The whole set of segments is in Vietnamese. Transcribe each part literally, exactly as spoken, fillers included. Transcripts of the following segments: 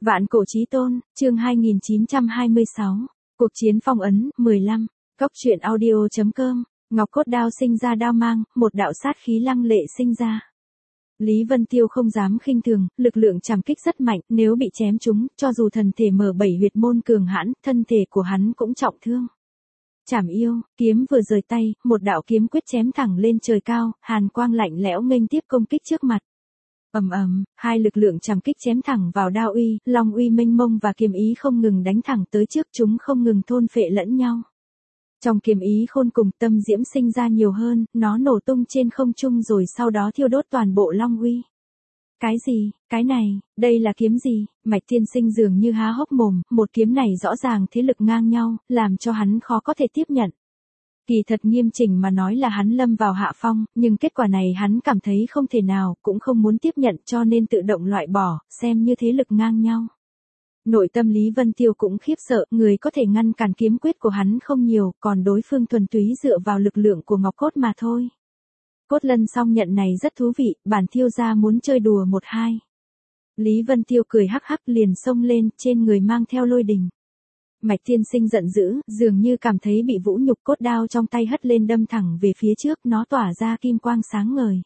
Vạn cổ chí tôn, chương hai nghìn chín trăm hai mươi sáu, cuộc chiến phong ấn, mười lăm, Cốc truyện audio.com, Ngọc cốt đao sinh ra đao mang, một đạo sát khí lăng lệ sinh ra. Lý Vân Tiêu không dám khinh thường, lực lượng trảm kích rất mạnh, nếu bị chém trúng, cho dù thần thể mở bảy huyệt môn cường hãn, thân thể của hắn cũng trọng thương. Trảm yêu, kiếm vừa rời tay, một đạo kiếm quyết chém thẳng lên trời cao, hàn quang lạnh lẽo nghênh tiếp công kích trước mặt. Ầm ầm, hai lực lượng trảm kích chém thẳng vào đao uy, long uy mênh mông và kiếm ý không ngừng đánh thẳng tới trước, chúng không ngừng thôn phệ lẫn nhau. Trong kiếm ý khôn cùng, tâm diễm sinh ra nhiều hơn, nó nổ tung trên không trung rồi sau đó thiêu đốt toàn bộ long uy. Cái gì, cái này, đây là kiếm gì? Mạch Tiên Sinh dường như há hốc mồm, một kiếm này rõ ràng thế lực ngang nhau, làm cho hắn khó có thể tiếp nhận. Kỳ thật nghiêm chỉnh mà nói là hắn lâm vào hạ phong, nhưng kết quả này hắn cảm thấy không thể nào, cũng không muốn tiếp nhận cho nên tự động loại bỏ, xem như thế lực ngang nhau. Nội tâm Lý Vân Tiêu cũng khiếp sợ, người có thể ngăn cản kiếm quyết của hắn không nhiều, còn đối phương thuần túy dựa vào lực lượng của ngọc cốt mà thôi. Cốt lân song nhận này rất thú vị, bản thiêu gia muốn chơi đùa một hai. Lý Vân Tiêu cười hắc hắc liền xông lên, trên người mang theo lôi đình. Mạch Tiên Sinh giận dữ, dường như cảm thấy bị vũ nhục, cốt đao trong tay hất lên đâm thẳng về phía trước, nó tỏa ra kim quang sáng ngời.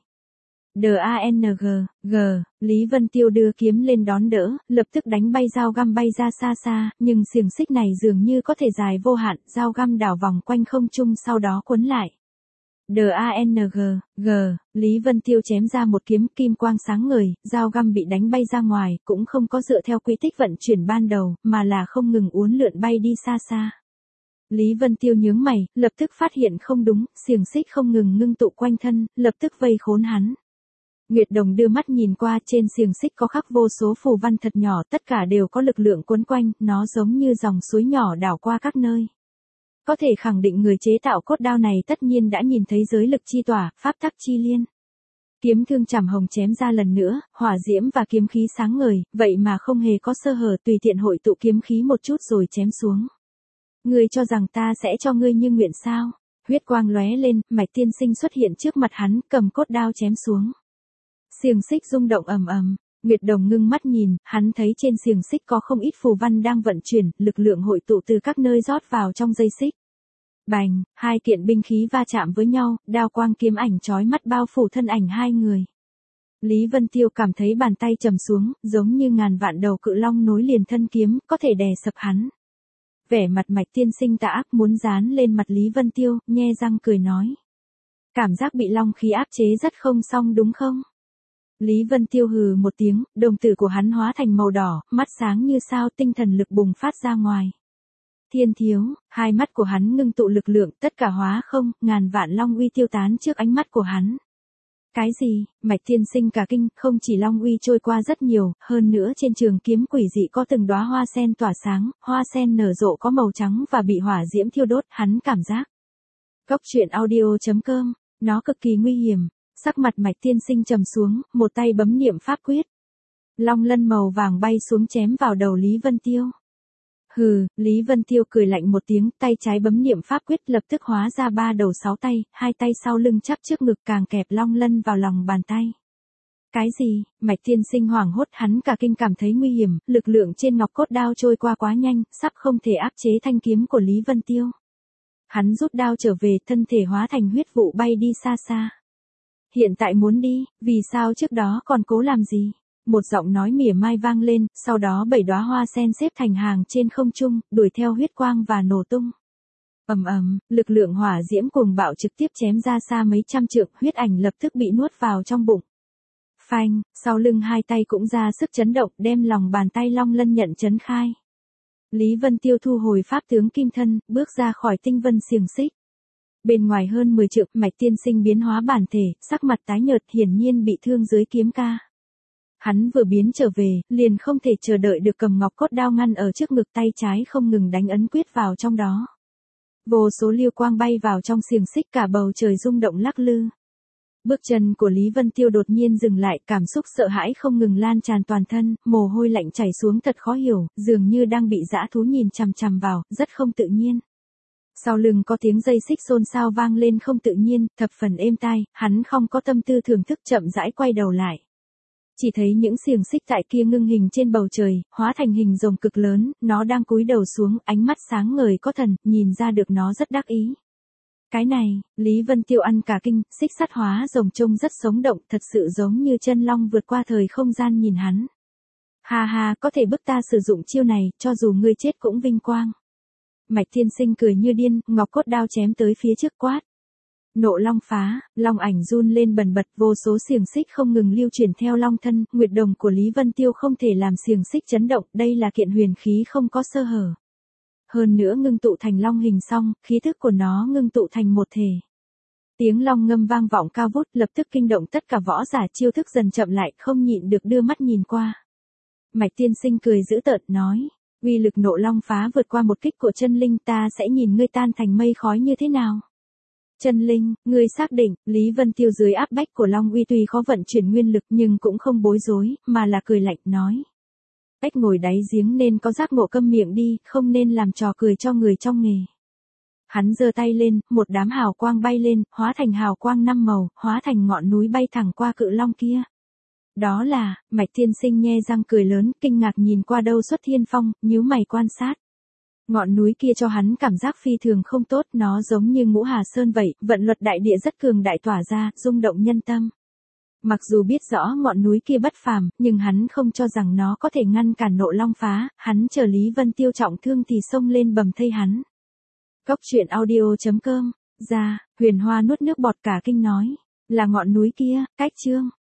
đang, g, Lý Vân Tiêu đưa kiếm lên đón đỡ, lập tức đánh bay dao găm bay ra xa xa, nhưng xiềng xích này dường như có thể dài vô hạn, dao găm đảo vòng quanh không trung sau đó cuốn lại. đang, g, Lý Vân Tiêu chém ra một kiếm, kim quang sáng ngời, dao găm bị đánh bay ra ngoài, cũng không có dựa theo quy tích vận chuyển ban đầu, mà là không ngừng uốn lượn bay đi xa xa. Lý Vân Tiêu nhướng mày, lập tức phát hiện không đúng, xiềng xích không ngừng ngưng tụ quanh thân, lập tức vây khốn hắn. Nguyệt Đồng đưa mắt nhìn qua, trên xiềng xích có khắc vô số phù văn thật nhỏ, tất cả đều có lực lượng cuốn quanh, nó giống như dòng suối nhỏ đảo qua các nơi. Có thể khẳng định người chế tạo cốt đao này tất nhiên đã nhìn thấy giới lực chi tỏa, pháp tắc chi liên. Kiếm thương trảm hồng chém ra lần nữa, hỏa diễm và kiếm khí sáng ngời, vậy mà không hề có sơ hở, tùy tiện hội tụ kiếm khí một chút rồi chém xuống. Ngươi cho rằng ta sẽ cho ngươi như nguyện sao? Huyết quang lóe lên, Mạch Tiên Sinh xuất hiện trước mặt hắn, cầm cốt đao chém xuống. Xiềng xích rung động ầm ầm. Nguyệt Đồng ngưng mắt nhìn, hắn thấy trên xiềng xích có không ít phù văn đang vận chuyển, lực lượng hội tụ từ các nơi rót vào trong dây xích. Bành, hai kiện binh khí va chạm với nhau, đao quang kiếm ảnh chói mắt bao phủ thân ảnh hai người. Lý Vân Tiêu cảm thấy bàn tay trầm xuống, giống như ngàn vạn đầu cự long nối liền thân kiếm, có thể đè sập hắn. Vẻ mặt Mạch Tiên Sinh tà ác muốn dán lên mặt Lý Vân Tiêu, nhe răng cười nói. Cảm giác bị long khí áp chế rất không xong đúng không? Lý Vân Tiêu hừ một tiếng, đồng tử của hắn hóa thành màu đỏ, mắt sáng như sao, tinh thần lực bùng phát ra ngoài. Thiên thiếu, hai mắt của hắn ngưng tụ lực lượng, tất cả hóa không, ngàn vạn long uy tiêu tán trước ánh mắt của hắn. Cái gì? Mạch Tiên Sinh cả kinh, không chỉ long uy trôi qua rất nhiều, hơn nữa trên trường kiếm quỷ dị có từng đóa hoa sen tỏa sáng, hoa sen nở rộ có màu trắng và bị hỏa diễm thiêu đốt, hắn cảm giác. Cốc truyện audio.com, nó cực kỳ nguy hiểm. Sắc mặt Mạch Tiên Sinh trầm xuống, một tay bấm niệm pháp quyết. Long lân màu vàng bay xuống chém vào đầu Lý Vân Tiêu. Hừ, Lý Vân Tiêu cười lạnh một tiếng, tay trái bấm niệm pháp quyết lập tức hóa ra ba đầu sáu tay, hai tay sau lưng chắp trước ngực càng kẹp long lân vào lòng bàn tay. Cái gì? Mạch Tiên Sinh hoảng hốt, hắn cả kinh cảm thấy nguy hiểm, lực lượng trên ngọc cốt đao trôi qua quá nhanh, sắp không thể áp chế thanh kiếm của Lý Vân Tiêu. Hắn rút đao trở về, thân thể hóa thành huyết vụ bay đi xa xa. Hiện tại muốn đi, vì sao trước đó còn cố làm gì? Một giọng nói mỉa mai vang lên, sau đó bảy đóa hoa sen xếp thành hàng trên không trung, đuổi theo huyết quang và nổ tung. Ầm ầm, lực lượng hỏa diễm cuồng bạo trực tiếp chém ra xa mấy trăm trượng, huyết ảnh lập tức bị nuốt vào trong bụng. Phanh, sau lưng hai tay cũng ra sức chấn động, đem lòng bàn tay long lân nhận chấn khai. Lý Vân Tiêu thu hồi pháp tướng kim thân, bước ra khỏi tinh vân xiềng xích. Bên ngoài hơn mười trượng, Mạch Tiên Sinh biến hóa bản thể, sắc mặt tái nhợt, hiển nhiên bị thương dưới kiếm ca. Hắn vừa biến trở về, liền không thể chờ đợi được, cầm ngọc cốt đao ngăn ở trước ngực, tay trái không ngừng đánh ấn quyết vào trong đó. Vô số liêu quang bay vào trong xiềng xích, cả bầu trời rung động lắc lư. Bước chân của Lý Vân Tiêu đột nhiên dừng lại, cảm xúc sợ hãi không ngừng lan tràn toàn thân, mồ hôi lạnh chảy xuống thật khó hiểu, dường như đang bị dã thú nhìn chằm chằm vào, rất không tự nhiên. Sau lưng có tiếng dây xích xôn xao vang lên không tự nhiên, thập phần êm tai, hắn không có tâm tư thưởng thức, chậm rãi quay đầu lại. Chỉ thấy những xiềng xích tại kia ngưng hình trên bầu trời, hóa thành hình rồng cực lớn, nó đang cúi đầu xuống, ánh mắt sáng ngời có thần, nhìn ra được nó rất đắc ý. Cái này, Lý Vân Tiêu ăn cả kinh, xích sắt hóa rồng trông rất sống động, thật sự giống như chân long vượt qua thời không gian nhìn hắn. Ha ha, có thể bức ta sử dụng chiêu này, cho dù ngươi chết cũng vinh quang. Mạch Thiên Sinh cười như điên, ngọc cốt đao chém tới phía trước quát. Nộ long phá, long ảnh run lên bần bật, vô số xiềng xích không ngừng lưu chuyển theo long thân, nguyệt đồng của Lý Vân Tiêu không thể làm xiềng xích chấn động, đây là kiện huyền khí không có sơ hở. Hơn nữa ngưng tụ thành long hình xong, khí thức của nó ngưng tụ thành một thể. Tiếng long ngâm vang vọng cao vút, lập tức kinh động tất cả võ giả, chiêu thức dần chậm lại, không nhịn được đưa mắt nhìn qua. Mạch Tiên Sinh cười dữ tợn nói, uy lực nộ long phá vượt qua một kích của chân linh, ta sẽ nhìn ngươi tan thành mây khói như thế nào. Chân linh, ngươi xác định, Lý Vân Tiêu dưới áp bách của long uy tuy khó vận chuyển nguyên lực nhưng cũng không bối rối, mà là cười lạnh nói. Cách ngồi đáy giếng nên có giác ngộ, câm miệng đi, không nên làm trò cười cho người trong nghề. Hắn giơ tay lên, một đám hào quang bay lên, hóa thành hào quang năm màu, hóa thành ngọn núi bay thẳng qua cự long kia. Đó là, Mạch Thiên Sinh nhe răng cười lớn, kinh ngạc nhìn qua đâu xuất thiên phong, nhíu mày quan sát. Ngọn núi kia cho hắn cảm giác phi thường không tốt, nó giống như Ngũ Hà Sơn vậy, vận luật đại địa rất cường đại tỏa ra, rung động nhân tâm. Mặc dù biết rõ ngọn núi kia bất phàm, nhưng hắn không cho rằng nó có thể ngăn cản nộ long phá, hắn chờ Lý Vân Tiêu trọng thương thì xông lên bầm thây hắn. Cốc truyện audio chấm com, ra, Huyền Hoa nuốt nước bọt cả kinh nói, là ngọn núi kia, cách chương.